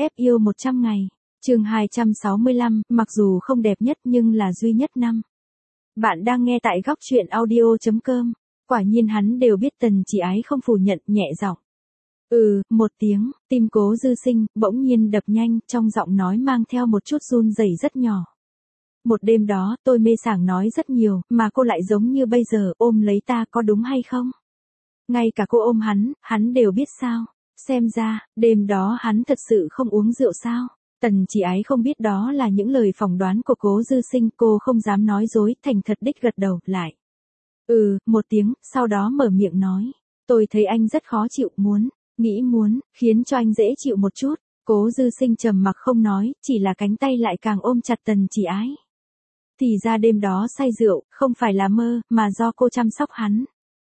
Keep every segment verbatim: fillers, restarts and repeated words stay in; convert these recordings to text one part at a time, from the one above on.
ép yêu một trăm ngày. Chương hai trăm sáu mươi lăm, mặc dù không đẹp nhất nhưng là duy nhất năm. Bạn đang nghe tại góc truyện audio chấm com. Quả nhiên hắn đều biết. Tần Chỉ Ái không phủ nhận, nhẹ giọng. Ừ, một tiếng, tim Cố Dư Sinh bỗng nhiên đập nhanh, trong giọng nói mang theo một chút run rẩy rất nhỏ. Một đêm đó, tôi mê sảng nói rất nhiều, mà cô lại giống như bây giờ, ôm lấy ta, có đúng hay không? Ngay cả cô ôm hắn, hắn đều biết sao? Xem ra, đêm đó hắn thật sự không uống rượu sao? Tần Chỉ Ái không biết đó là những lời phỏng đoán của Cố Dư Sinh, cô không dám nói dối, thành thật đích gật đầu, lại. Ừ, một tiếng, sau đó mở miệng nói. Tôi thấy anh rất khó chịu, muốn, nghĩ muốn, khiến cho anh dễ chịu một chút. Cố Dư Sinh trầm mặc không nói, chỉ là cánh tay lại càng ôm chặt Tần Chỉ Ái. Thì ra đêm đó say rượu, không phải là mơ, mà do cô chăm sóc hắn.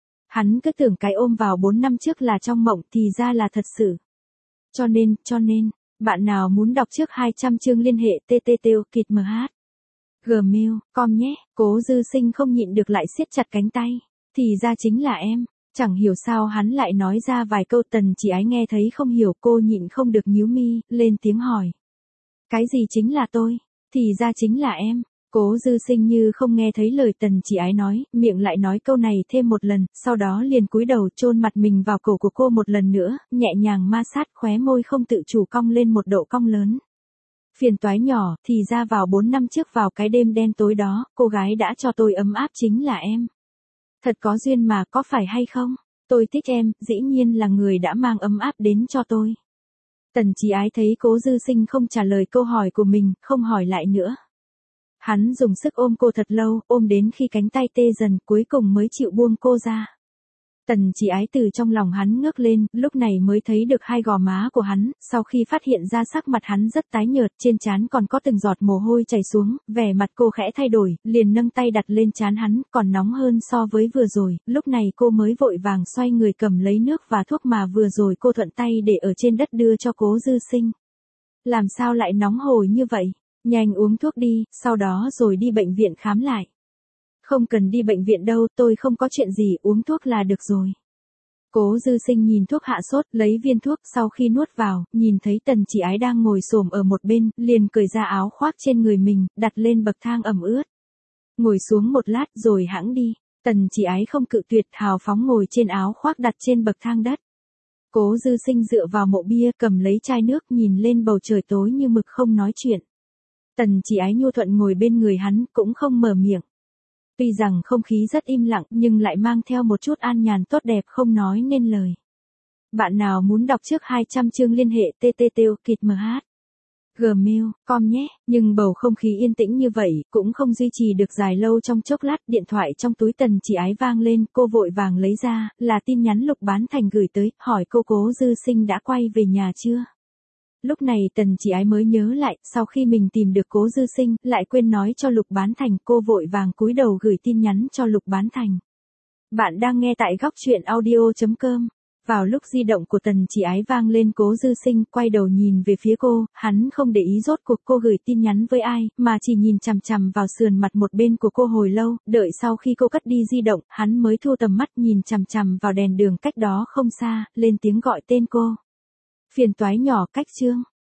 Hắn cứ tưởng cái ôm vào bốn năm trước là trong mộng, thì ra là thật sự. Cho nên, cho nên, bạn nào muốn đọc trước hai trăm chương liên hệ tê tê tê kịt em hát. Gmail, com nhé. Cố Dư Sinh không nhịn được lại siết chặt cánh tay. Thì ra chính là em. Chẳng hiểu sao hắn lại nói ra vài câu. Tần Chỉ Ái nghe thấy không hiểu, cô nhịn không được nhíu mi, lên tiếng hỏi. Cái gì chính là tôi? Thì ra chính là em. Cố Dư Sinh như không nghe thấy lời Tần Chỉ Ái nói, miệng lại nói câu này thêm một lần, sau đó liền cúi đầu chôn mặt mình vào cổ của cô một lần nữa, nhẹ nhàng ma sát, khóe môi không tự chủ cong lên một độ cong lớn. Phiền toái nhỏ, thì ra vào bốn năm trước vào cái đêm đen tối đó, cô gái đã cho tôi ấm áp chính là em. Thật có duyên mà, có phải hay không? Tôi thích em, dĩ nhiên là người đã mang ấm áp đến cho tôi. Tần Chỉ Ái thấy Cố Dư Sinh không trả lời câu hỏi của mình, không hỏi lại nữa. Hắn dùng sức ôm cô thật lâu, ôm đến khi cánh tay tê dần, cuối cùng mới chịu buông cô ra. Tần Chỉ Ái từ trong lòng hắn ngước lên, lúc này mới thấy được hai gò má của hắn, sau khi phát hiện ra sắc mặt hắn rất tái nhợt, trên trán còn có từng giọt mồ hôi chảy xuống, vẻ mặt cô khẽ thay đổi, liền nâng tay đặt lên trán hắn, còn nóng hơn so với vừa rồi, lúc này cô mới vội vàng xoay người cầm lấy nước và thuốc mà vừa rồi cô thuận tay để ở trên đất đưa cho Cố Dư Sinh. Làm sao lại nóng hổi như vậy? Nhanh uống thuốc đi, sau đó rồi đi bệnh viện khám lại. Không cần đi bệnh viện đâu, tôi không có chuyện gì, uống thuốc là được rồi. Cố Dư Sinh nhìn thuốc hạ sốt, lấy viên thuốc, sau khi nuốt vào, nhìn thấy Tần Chỉ Ái đang ngồi xổm ở một bên, liền cởi ra áo khoác trên người mình, đặt lên bậc thang ẩm ướt. Ngồi xuống một lát rồi hãng đi. Tần Chỉ Ái không cự tuyệt, hào phóng ngồi trên áo khoác đặt trên bậc thang đất. Cố Dư Sinh dựa vào mộ bia, cầm lấy chai nước, nhìn lên bầu trời tối như mực không nói chuyện. Tần Chỉ Ái nhu thuận ngồi bên người hắn, cũng không mở miệng. Tuy rằng không khí rất im lặng, nhưng lại mang theo một chút an nhàn tốt đẹp không nói nên lời. Bạn nào muốn đọc trước hai trăm chương liên hệ tê tê tê kịt em hát. Gmail, com nhé. Nhưng bầu không khí yên tĩnh như vậy, cũng không duy trì được dài lâu. Trong chốc lát, điện thoại trong túi Tần Chỉ Ái vang lên, cô vội vàng lấy ra, là tin nhắn Lục Bán Thành gửi tới, hỏi cô Cố Dư Sinh đã quay về nhà chưa? Lúc này Tần Chỉ Ái mới nhớ lại, sau khi mình tìm được Cố Dư Sinh, lại quên nói cho Lục Bán Thành, cô vội vàng cúi đầu gửi tin nhắn cho Lục Bán Thành. Bạn đang nghe tại góc truyện audio chấm com. Vào lúc di động của Tần Chỉ Ái vang lên, Cố Dư Sinh quay đầu nhìn về phía cô, hắn không để ý rốt cuộc cô gửi tin nhắn với ai, mà chỉ nhìn chằm chằm vào sườn mặt một bên của cô hồi lâu, đợi sau khi cô cất đi di động, hắn mới thu tầm mắt nhìn chằm chằm vào đèn đường cách đó không xa, lên tiếng gọi tên cô. Phiền toái nhỏ, cách chương.